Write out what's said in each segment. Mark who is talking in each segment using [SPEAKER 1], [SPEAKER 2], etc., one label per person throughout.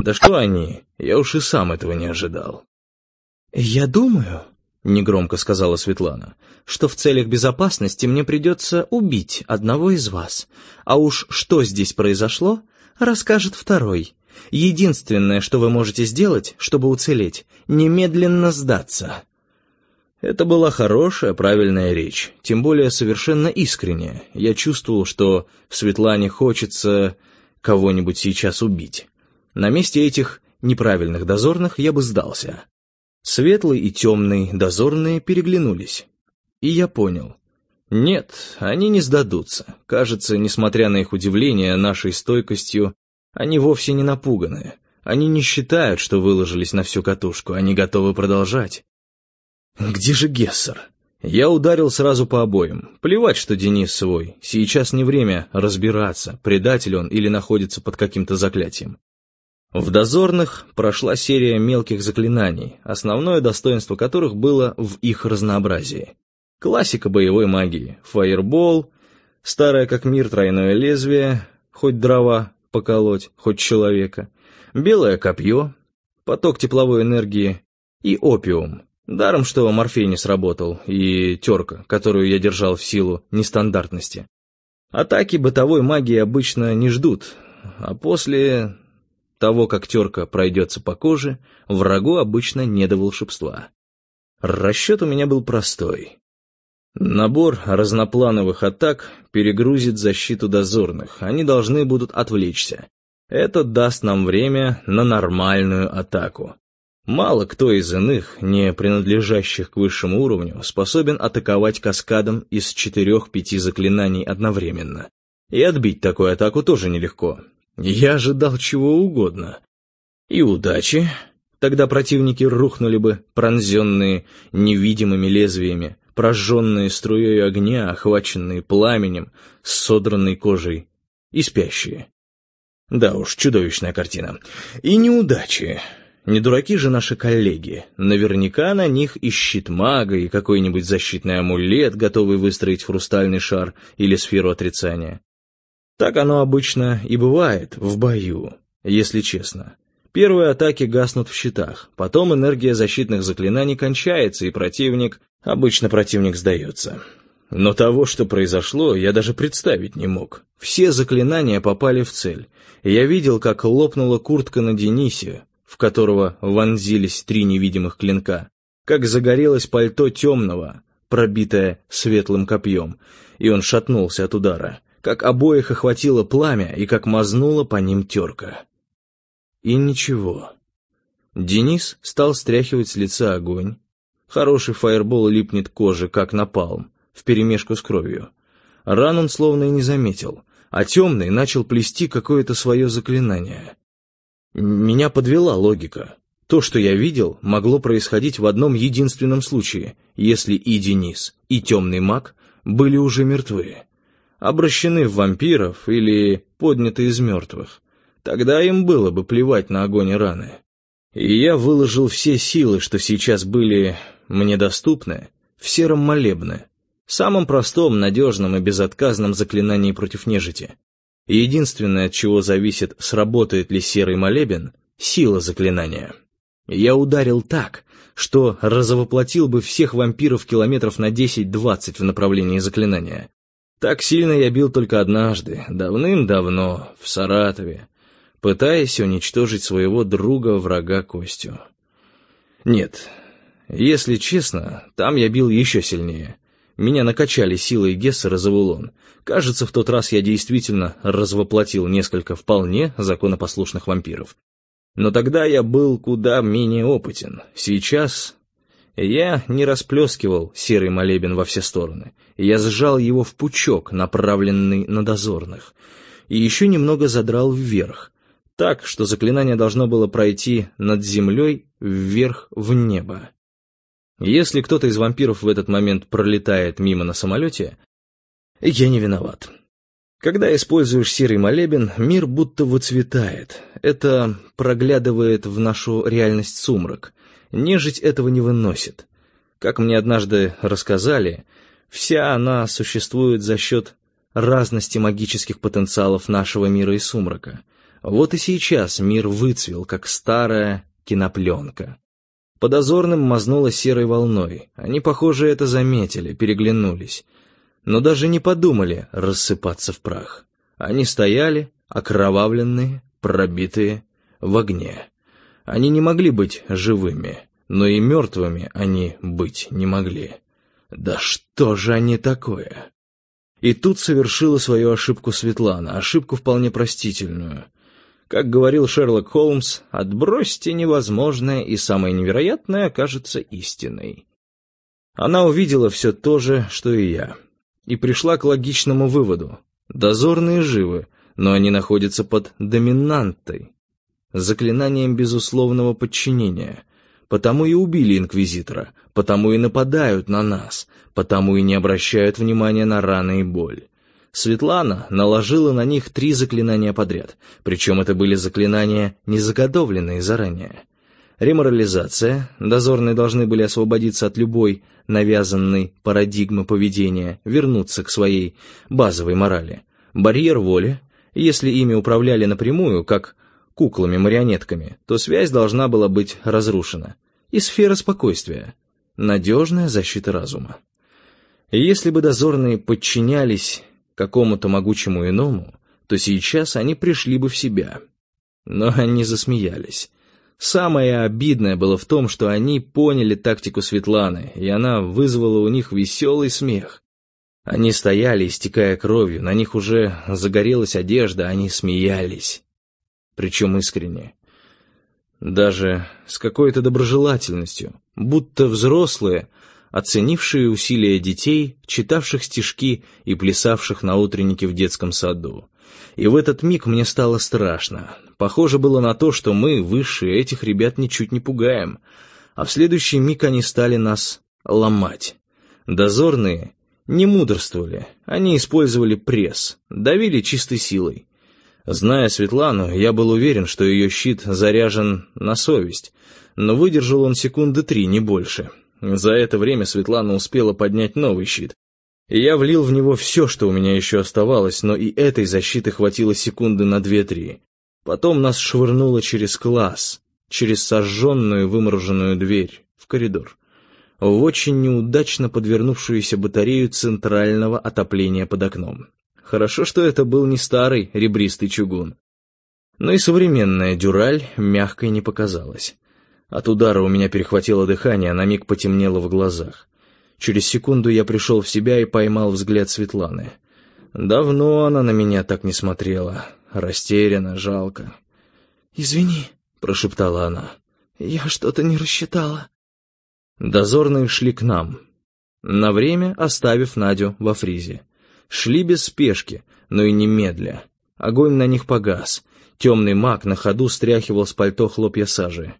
[SPEAKER 1] Да что они? Я уж и сам этого не ожидал.
[SPEAKER 2] «Я думаю, — негромко сказала Светлана, — что в целях безопасности мне придется убить одного из вас, а уж что здесь произошло, расскажет второй. Единственное, что вы можете сделать, чтобы уцелеть, немедленно сдаться».
[SPEAKER 1] Это была хорошая, правильная речь, тем более совершенно искренняя. Я чувствовал, что Светлане хочется кого-нибудь сейчас убить. На месте этих неправильных дозорных я бы сдался. Светлый и темный дозорные переглянулись. И я понял. Нет, они не сдадутся. Кажется, несмотря на их удивление нашей стойкостью, они вовсе не напуганы. Они не считают, что выложились на всю катушку, они готовы продолжать. Где же Гессер? Я ударил сразу по обоим. Плевать, что Денис свой. Сейчас не время разбираться, предатель он или находится под каким-то заклятием. В дозорных прошла серия мелких заклинаний, основное достоинство которых было в их разнообразии. Классика боевой магии. Фаербол, старое как мир тройное лезвие, хоть дрова поколоть, хоть человека, белое копье, поток тепловой энергии и опиум. Даром, что морфей не сработал, и терка, которую я держал в силу нестандартности. Атаки бытовой магии обычно не ждут, а после того, как терка пройдется по коже, врагу обычно не до волшебства. Расчет у меня был простой. Набор разноплановых атак перегрузит защиту дозорных, они должны будут отвлечься. Это даст нам время на нормальную атаку. Мало кто из иных, не принадлежащих к высшему уровню, способен атаковать каскадом из 4-5 заклинаний одновременно. И отбить такую атаку тоже нелегко. Я ожидал чего угодно. И удачи. Тогда противники рухнули бы, пронзенные невидимыми лезвиями, прожженные струей огня, охваченные пламенем, с содранной кожей и спящие. Да уж, чудовищная картина. И неудачи. Не дураки же наши коллеги. Наверняка на них и щит мага, и какой-нибудь защитный амулет, готовый выстроить хрустальный шар или сферу отрицания. Так оно обычно и бывает в бою, если честно. Первые атаки гаснут в щитах, потом энергия защитных заклинаний кончается, и обычно противник сдается. Но того, что произошло, я даже представить не мог. Все заклинания попали в цель. Я видел, как лопнула куртка на Денисе, в которого вонзились 3 невидимых клинка, как загорелось пальто темного, пробитое светлым копьем, и он шатнулся от удара, как обоих охватило пламя и как мазнула по ним терка. И ничего. Денис стал стряхивать с лица огонь. Хороший фаербол липнет к коже, как напалм, вперемешку с кровью. Ран он словно и не заметил, а темный начал плести какое-то свое заклинание. Меня подвела логика. То, что я видел, могло происходить в одном единственном случае, если и Денис, и темный маг были уже мертвы, обращены в вампиров или подняты из мертвых. Тогда им было бы плевать на огонь и раны. И я выложил все силы, что сейчас были мне доступны, в сером молебне, самом простом, надежном и безотказном заклинании против нежити. И единственное, от чего зависит, сработает ли серый молебен, — сила заклинания. Я ударил так, что разовоплотил бы всех вампиров километров на 10-20 в направлении заклинания. Так сильно я бил только однажды, давным-давно, в Саратове, пытаясь уничтожить своего друга-врага Костю. Нет, если честно, там я бил еще сильнее. Меня накачали силой Гессера за Вулон. Кажется, в тот раз я действительно развоплотил несколько вполне законопослушных вампиров. Но тогда я был куда менее опытен. Сейчас я не расплескивал серый молебен во все стороны. Я сжал его в пучок, направленный на дозорных, и еще немного задрал вверх, так, что заклинание должно было пройти над землей вверх в небо. Если кто-то из вампиров в этот момент пролетает мимо на самолете, я не виноват. Когда используешь серый молебен, мир будто выцветает. Это проглядывает в нашу реальность сумрак. Нежить этого не выносит. Как мне однажды рассказали, вся она существует за счет разности магических потенциалов нашего мира и сумрака. Вот и сейчас мир выцвел, как старая кинопленка. По дозорным мазнуло серой волной. Они, похоже, это заметили, переглянулись. Но даже не подумали рассыпаться в прах. Они стояли, окровавленные, пробитые, в огне. Они не могли быть живыми, но и мертвыми они быть не могли. Да что же они такое? И тут совершила свою ошибку Светлана, ошибку вполне простительную. Как говорил Шерлок Холмс, отбросьте невозможное, и самое невероятное окажется истиной. Она увидела все то же, что и я, и пришла к логичному выводу. Дозорные живы, но они находятся под доминантой, заклинанием безусловного подчинения. Потому и убили инквизитора, потому и нападают на нас, потому и не обращают внимания на раны и боль. Светлана наложила на них 3 заклинания подряд, причем это были заклинания, не заготовленные заранее. Реморализация, дозорные должны были освободиться от любой навязанной парадигмы поведения, вернуться к своей базовой морали. Барьер воли, если ими управляли напрямую, как куклами-марионетками, то связь должна была быть разрушена. И сфера спокойствия, надежная защита разума. И если бы дозорные подчинялись какому-то могучему иному, то сейчас они пришли бы в себя. Но они засмеялись. Самое обидное было в том, что они поняли тактику Светланы, и она вызвала у них веселый смех. Они стояли, истекая кровью, на них уже загорелась одежда, они смеялись. Причем искренне. Даже с какой-то доброжелательностью, будто взрослые, оценившие усилия детей, читавших стишки и плясавших на утреннике в детском саду. И в этот миг мне стало страшно. Похоже было на то, что мы, высшие, этих ребят ничуть не пугаем, а в следующий миг они стали нас ломать. Дозорные не мудрствовали, они использовали пресс, давили чистой силой. Зная Светлану, я был уверен, что ее щит заряжен на совесть, но выдержал он 3 секунды, не больше. За это время Светлана успела поднять новый щит, и я влил в него все, что у меня еще оставалось, но и этой защиты хватило секунды на 2-3. Потом нас швырнуло через класс, через сожженную вымороженную дверь, в коридор, в очень неудачно подвернувшуюся батарею центрального отопления под окном. Хорошо, что это был не старый ребристый чугун. Но и современная дюраль мягкой не показалась. От удара у меня перехватило дыхание, на миг потемнело в глазах. Через секунду я пришел в себя и поймал взгляд Светланы. Давно она на меня так не смотрела. Растеряна, жалко.
[SPEAKER 2] «Извини», — прошептала она, — «я что-то не рассчитала».
[SPEAKER 1] Дозорные шли к нам, на время оставив Надю во фризе. Шли без спешки, но и немедля. Огонь на них погас. Темный маг на ходу стряхивал с пальто хлопья сажи.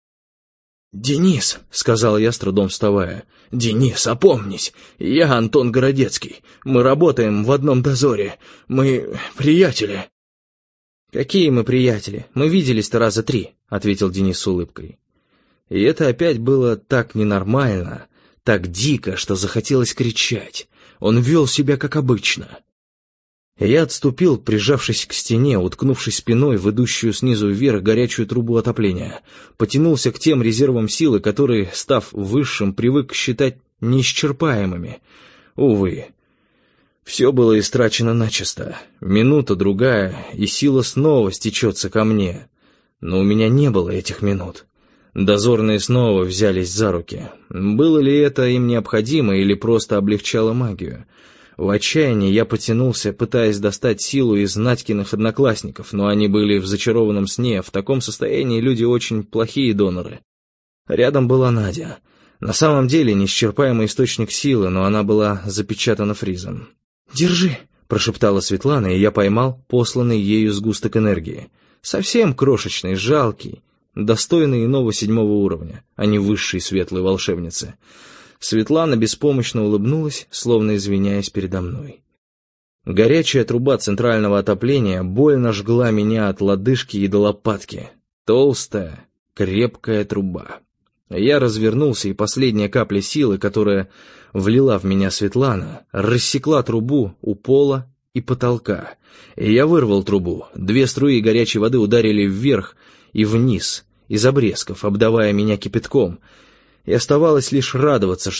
[SPEAKER 2] «Денис», — сказал я, с трудом вставая, — «Денис, опомнись, я Антон Городецкий, мы работаем в одном дозоре, мы приятели».
[SPEAKER 1] «Какие мы приятели? Мы виделись-то раза 3», — ответил Денис с улыбкой. И это опять было так ненормально, так дико, что захотелось кричать. Он вел себя как обычно. Я отступил, прижавшись к стене, уткнувшись спиной в идущую снизу вверх горячую трубу отопления. Потянулся к тем резервам силы, которые, став высшим, привык считать неисчерпаемыми. Увы, все было истрачено начисто. Минута-другая, и сила снова стечется ко мне. Но у меня не было этих минут. Дозорные снова взялись за руки. Было ли это им необходимо или просто облегчало магию? В отчаянии я потянулся, пытаясь достать силу из Надькиных одноклассников, но они были в зачарованном сне, в таком состоянии люди очень плохие доноры. Рядом была Надя. На самом деле неисчерпаемый источник силы, но она была запечатана фризом.
[SPEAKER 2] «Держи», — прошептала Светлана, и я поймал посланный ею сгусток энергии. Совсем крошечный, жалкий, достойный иного 7-го уровня, а не высшей светлой волшебницы. Светлана беспомощно улыбнулась, словно извиняясь передо мной. Горячая труба центрального отопления больно жгла меня от лодыжки и до лопатки. Толстая, крепкая труба. Я развернулся, и последняя капля силы, которая влила в меня Светлана, рассекла трубу у пола
[SPEAKER 1] и потолка. И я вырвал трубу. 2 струи горячей воды ударили вверх и вниз, из обрезков, обдавая меня кипятком. И оставалось лишь радоваться,